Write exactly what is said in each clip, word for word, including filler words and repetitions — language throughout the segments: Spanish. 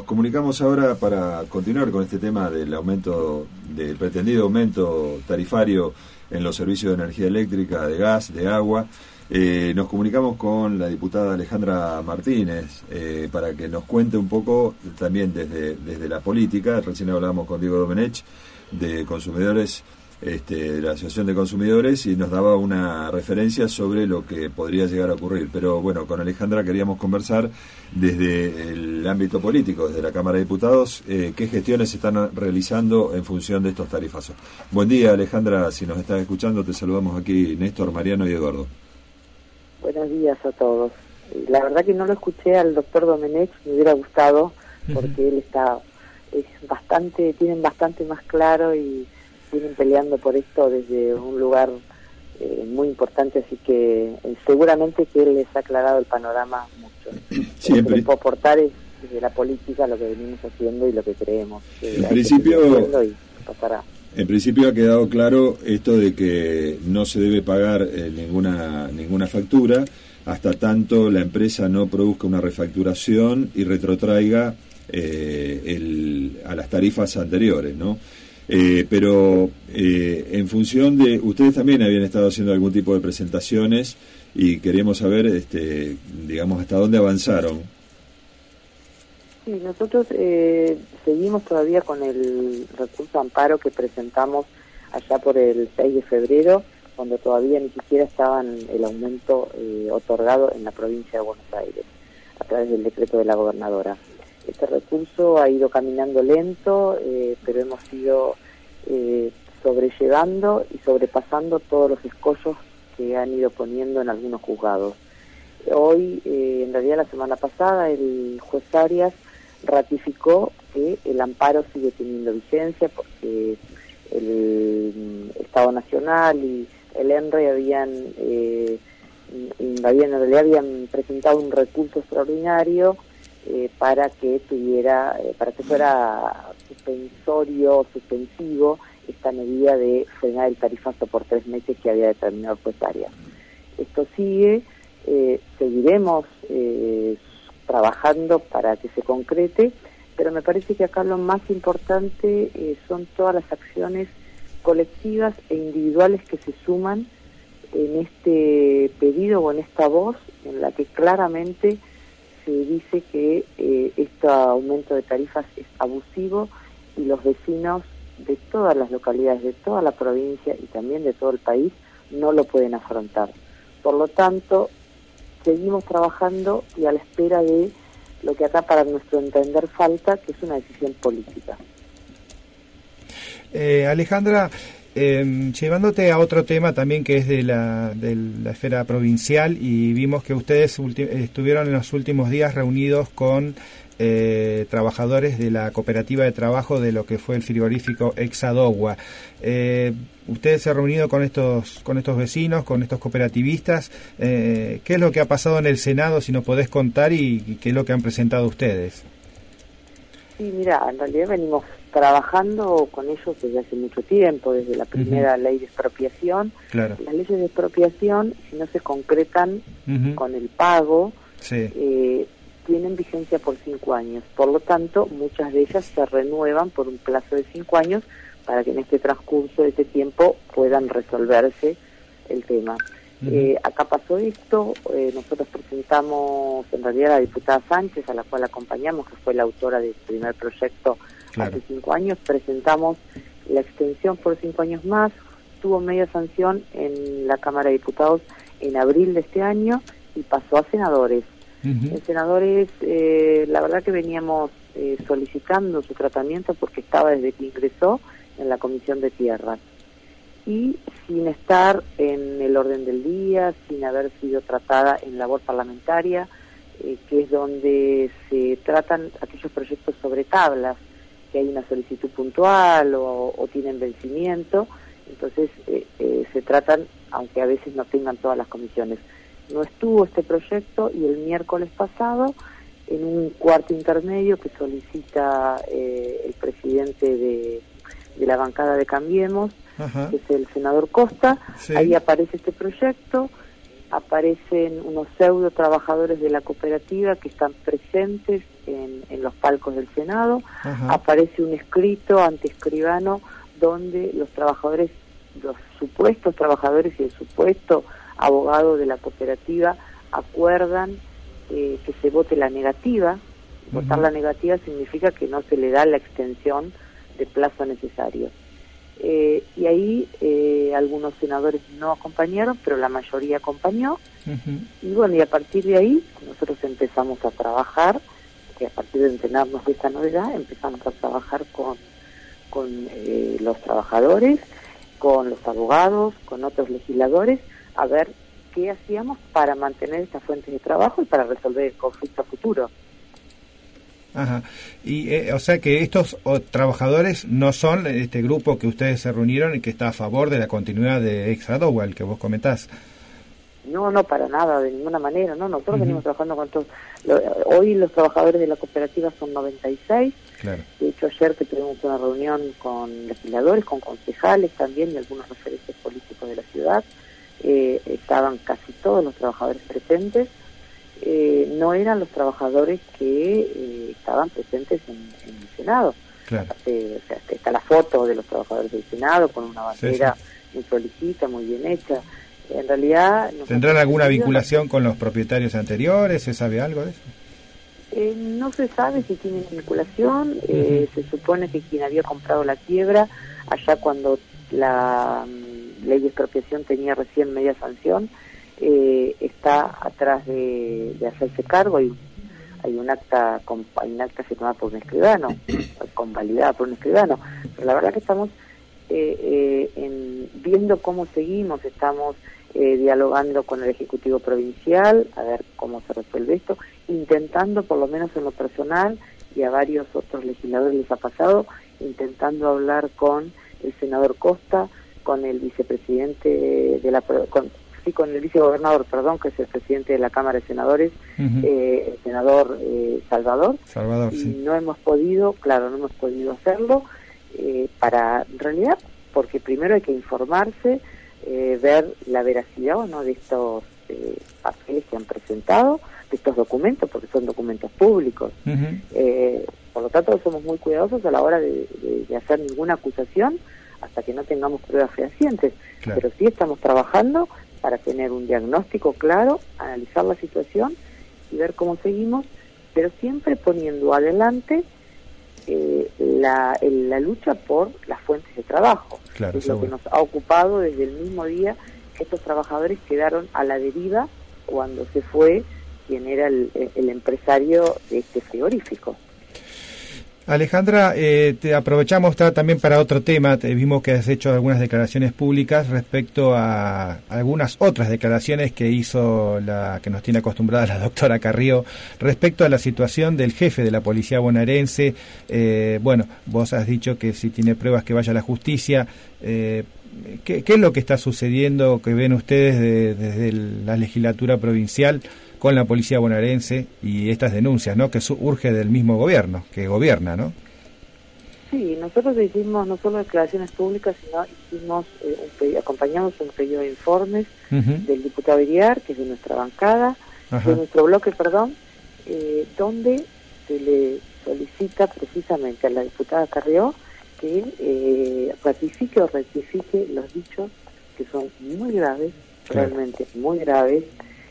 comunicamos ahora para continuar con este tema del aumento, del pretendido aumento tarifario en los servicios de energía eléctrica, de gas, de agua. Eh, nos comunicamos con la diputada Alejandra Martínez eh, para que nos cuente un poco también desde, desde la política. Recién hablábamos con Diego Domenech de consumidores, este, de la Asociación de Consumidores, y nos daba una referencia sobre lo que podría llegar a ocurrir. Pero bueno, con Alejandra queríamos conversar desde el ámbito político, desde la Cámara de Diputados, eh, qué gestiones se están realizando en función de estos tarifazos. Buen día, Alejandra, si nos estás escuchando, te saludamos aquí Néstor, Mariano y Eduardo. Buenos días a todos. La verdad que no lo escuché al doctor Domenech, me hubiera gustado, porque uh-huh. él está, es bastante, tienen bastante más claro y vienen peleando por esto desde un lugar eh, muy importante, así que eh, seguramente que él les ha aclarado el panorama mucho. Siempre. Lo que puedo aportar es desde la política lo que venimos haciendo y lo que creemos. Que en principio, y pasará. En principio ha quedado claro esto de que no se debe pagar eh, ninguna ninguna factura hasta tanto la empresa no produzca una refacturación y retrotraiga eh, el, a las tarifas anteriores, ¿no? Eh, pero eh, en función de... Ustedes también habían estado haciendo algún tipo de presentaciones y queríamos saber, este, digamos, hasta dónde avanzaron. Sí, nosotros eh, seguimos todavía con el recurso amparo que presentamos allá por el seis de febrero, cuando todavía ni siquiera estaban el aumento eh, otorgado en la provincia de Buenos Aires, a través del decreto de la gobernadora. Este recurso ha ido caminando lento, eh, pero hemos ido eh, sobrellevando y sobrepasando todos los escollos que han ido poniendo en algunos juzgados. Hoy, eh, en realidad la semana pasada, el juez Arias ratificó que el amparo sigue teniendo vigencia porque el Estado Nacional y el ENRE habían, eh, habían, en realidad habían presentado un recurso extraordinario eh, para que tuviera, eh, para que fuera suspensorio, suspensivo esta medida de frenar el tarifazo por tres meses que había determinado el juez Arias. Esto sigue, eh, seguiremos eh, trabajando para que se concrete, pero me parece que acá lo más importante eh, son todas las acciones colectivas e individuales que se suman en este pedido o en esta voz en la que claramente se dice que eh, este aumento de tarifas es abusivo y los vecinos de todas las localidades, de toda la provincia y también de todo el país no lo pueden afrontar. Por lo tanto, seguimos trabajando y a la espera de lo que acá para nuestro entender falta, que es una decisión política. Eh, Alejandra, eh, llevándote a otro tema también que es de la, de la esfera provincial, y vimos que ustedes ulti- estuvieron en los últimos días reunidos con eh, trabajadores de la cooperativa de trabajo de lo que fue el frigorífico Exadogua. Eh, ustedes se han reunido con estos con estos vecinos, con estos cooperativistas. Eh, ¿Qué es lo que ha pasado en el Senado, si nos podés contar, y, y qué es lo que han presentado ustedes? Sí, mira, en realidad venimos trabajando con ellos desde hace mucho tiempo, desde la primera uh-huh. ley de expropiación. Claro. Las leyes de expropiación, si no se concretan uh-huh. con el pago, sí. eh, tienen vigencia por cinco años. Por lo tanto, muchas de ellas se renuevan por un plazo de cinco años para que en este transcurso de este tiempo puedan resolverse el tema. Uh-huh. Eh, acá pasó esto, eh, nosotros presentamos en realidad a la diputada Sánchez, a la cual acompañamos, que fue la autora del primer proyecto claro. hace cinco años, presentamos la extensión por cinco años más, tuvo media sanción en la Cámara de Diputados en abril de este año y pasó a senadores. Uh-huh. En senadores, eh, la verdad que veníamos eh, solicitando su tratamiento porque estaba desde que ingresó en la Comisión de Tierras. Y sin estar en el orden del día, sin haber sido tratada en labor parlamentaria, eh, que es donde se tratan aquellos proyectos sobre tablas, que hay una solicitud puntual o, o tienen vencimiento, entonces eh, eh, se tratan, aunque a veces no tengan todas las comisiones. No estuvo este proyecto y el miércoles pasado, en un cuarto intermedio que solicita eh, el presidente de, de la bancada de Cambiemos, Ajá. que es el senador Costa, sí. ahí aparece este proyecto, aparecen unos pseudo trabajadores de la cooperativa que están presentes en, en los palcos del Senado. Ajá. Aparece un escrito ante escribano donde los trabajadores, los supuestos trabajadores y el supuesto abogado de la cooperativa acuerdan eh, que se vote la negativa. Uh-huh. Votar la negativa significa que no se le da la extensión de plazo necesario. Eh, y ahí eh, algunos senadores no acompañaron, pero la mayoría acompañó. Uh-huh. Y bueno, y a partir de ahí nosotros empezamos a trabajar, que a partir de enterarnos de esta novedad, empezamos a trabajar con, con eh, los trabajadores, con los abogados, con otros legisladores, a ver qué hacíamos para mantener estas fuentes de trabajo y para resolver el conflicto futuro. Ajá. Y eh, o sea que estos o, trabajadores no son este grupo que ustedes se reunieron y que está a favor de la continuidad de Exadowell que vos comentás. No, no, para nada, de ninguna manera, no. Nosotros uh-huh. venimos trabajando con todos. Lo, hoy los trabajadores de la cooperativa son noventa y seis. Claro. De hecho, ayer que tuvimos una reunión con legisladores, con concejales también y algunos referentes políticos de la ciudad, eh, estaban casi todos los trabajadores presentes. Eh, no eran los trabajadores que eh, estaban presentes en, en el Senado. Claro. Eh, o sea, está la foto de los trabajadores del Senado con una bandera sí, sí. muy solicita, muy bien hecha. En realidad... ¿Tendrán alguna vinculación con los propietarios anteriores? ¿Se sabe algo de eso? Eh, no se sabe si tienen vinculación. Uh-huh. Eh, se supone que quien había comprado la quiebra, allá cuando la um, ley de expropiación tenía recién media sanción, eh, está atrás de, de hacerse cargo. Hay, hay un acta con, hay un acta firmada por un escribano, convalidada por un escribano. Pero la verdad que estamos eh, eh, en, viendo cómo seguimos, estamos eh, dialogando con el Ejecutivo Provincial, a ver cómo se resuelve esto, intentando, por lo menos en lo personal, y a varios otros legisladores les ha pasado, intentando hablar con el senador Costa, con el vicepresidente de la... Con, sí, con el vicegobernador, perdón, que es el presidente de la Cámara de Senadores, uh-huh. eh, el senador eh, Salvador. Salvador, y sí. no hemos podido, claro, no hemos podido hacerlo, eh, para, en realidad, porque primero hay que informarse, eh, ver la veracidad o no de estos eh, papeles que han presentado, de estos documentos, porque son documentos públicos. Uh-huh. Eh, por lo tanto, somos muy cuidadosos a la hora de, de, de hacer ninguna acusación hasta que no tengamos pruebas fehacientes. Claro. Pero sí estamos trabajando para tener un diagnóstico claro, analizar la situación y ver cómo seguimos, pero siempre poniendo adelante eh, la, el, la lucha por las fuentes de trabajo. Claro, es lo que nos ha ocupado desde el mismo día que estos trabajadores quedaron a la deriva cuando se fue quien era el, el empresario de este frigorífico. Alejandra, eh, te aprovechamos ta, también para otro tema. Te vimos que has hecho algunas declaraciones públicas respecto a algunas otras declaraciones que hizo la que nos tiene acostumbrada la doctora Carrió respecto a la situación del jefe de la policía bonaerense. Eh, bueno, vos has dicho que si tiene pruebas que vaya a la justicia. Eh, ¿qué, ¿Qué es lo que está sucediendo que ven ustedes de, desde la legislatura provincial con la policía bonaerense y estas denuncias, ¿no? Que urge del mismo gobierno, que gobierna, ¿no? Sí, nosotros hicimos no solo declaraciones públicas, sino hicimos eh, un pedido, acompañamos un pedido de informes uh-huh. del diputado Iriar, que es de nuestra bancada, uh-huh. de nuestro bloque, perdón, eh, donde se le solicita precisamente a la diputada Carrió que eh, ratifique o rectifique los dichos que son muy graves, claro. realmente muy graves.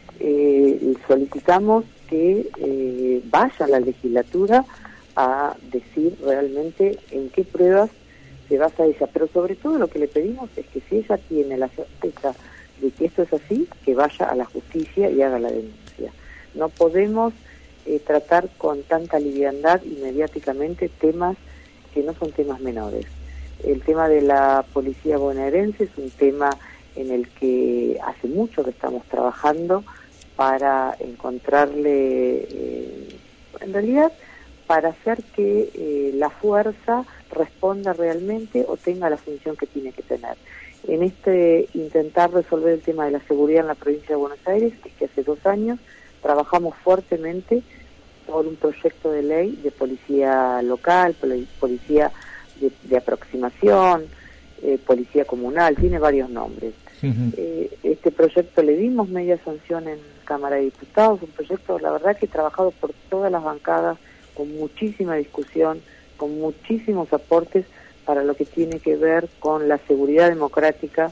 Eh, solicitamos que eh, vaya a la legislatura a decir realmente en qué pruebas se basa ella, pero sobre todo lo que le pedimos es que si ella tiene la certeza de que esto es así, que vaya a la justicia y haga la denuncia. No podemos eh, tratar con tanta liviandad y mediáticamente temas que no son temas menores. El tema de la policía bonaerense es un tema en el que hace mucho que estamos trabajando para encontrarle, eh, en realidad, para hacer que eh, la fuerza responda realmente o tenga la función que tiene que tener. En este intentar resolver el tema de la seguridad en la provincia de Buenos Aires, es que hace dos años trabajamos fuertemente por un proyecto de ley de policía local, policía de, de aproximación, eh, policía comunal, tiene varios nombres. Uh-huh. Eh, este proyecto le dimos media sanción en Cámara de Diputados, un proyecto, la verdad, que trabajado por todas las bancadas, con muchísima discusión, con muchísimos aportes para lo que tiene que ver con la seguridad democrática,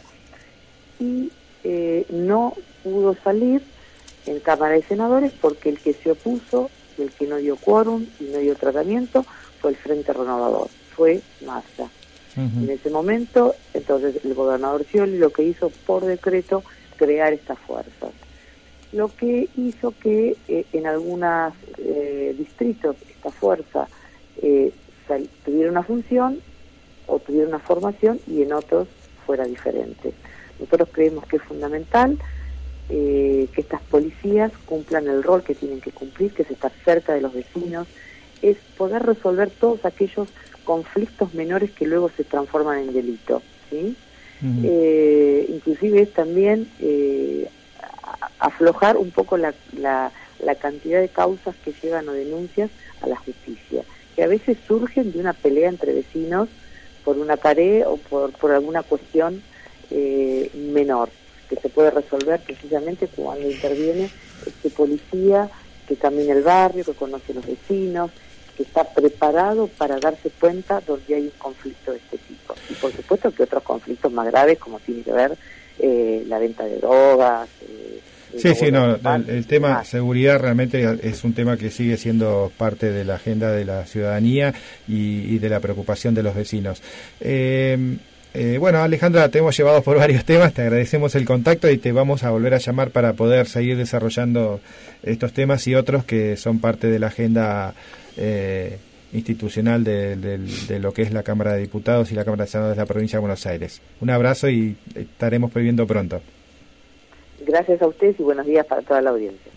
y eh, no pudo salir en Cámara de Senadores porque el que se opuso, el que no dio quórum y no dio tratamiento, fue el Frente Renovador, fue Massa. Uh-huh. En ese momento, entonces, el gobernador Scioli lo que hizo por decreto, crear estas fuerzas. Lo que hizo que eh, en algunos eh, distritos esta fuerza eh, sal- tuviera una función o tuviera una formación y en otros fuera diferente. Nosotros creemos que es fundamental eh, que estas policías cumplan el rol que tienen que cumplir, que es estar cerca de los vecinos, es poder resolver todos aquellos conflictos menores que luego se transforman en delito, ¿sí? Uh-huh. Eh, inclusive es también eh, aflojar un poco la, la, la cantidad de causas que llegan o denuncias a la justicia, que a veces surgen de una pelea entre vecinos por una pared o por, por alguna cuestión eh, menor, que se puede resolver precisamente cuando interviene este policía que camina el barrio, que conoce a los vecinos, que está preparado para darse cuenta donde hay un conflicto de este tipo. Y por supuesto que otros conflictos más graves, como tiene que ver eh, la venta de drogas. Eh, sí, sí, no, el, el tema seguridad realmente es un tema que sigue siendo parte de la agenda de la ciudadanía y, y de la preocupación de los vecinos. Eh, eh, bueno, Alejandra, te hemos llevado por varios temas, te agradecemos el contacto y te vamos a volver a llamar para poder seguir desarrollando estos temas y otros que son parte de la agenda eh, institucional de, de, de lo que es la Cámara de Diputados y la Cámara de Senadores de la Provincia de Buenos Aires. Un abrazo y estaremos previendo pronto. Gracias a ustedes y buenos días para toda la audiencia.